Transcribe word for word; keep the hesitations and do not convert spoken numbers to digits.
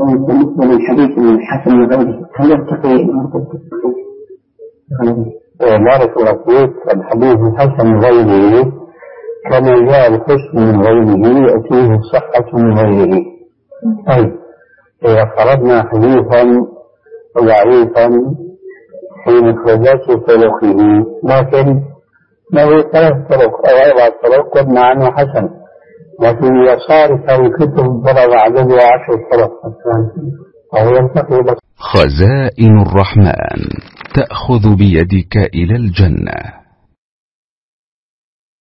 بالنسبة للحديث الحسن وغيره هل يرتقي مرتبة الصحيح؟ بارك الله فيك. الحديث الحسن من غيره كما جاء الحسن من غيره يأتيه الصحة من غيره. طيب إذا فرضنا حديثا ضعيفا في مخرجات طرقه لكن له ثلاث طرق أو أربع طرق قد معا حسن، لكن يصار في كتب ضرب عدد عشر طرق أو ينتقي. خزائن الرحمن تأخذ بيدك إلى الجنة.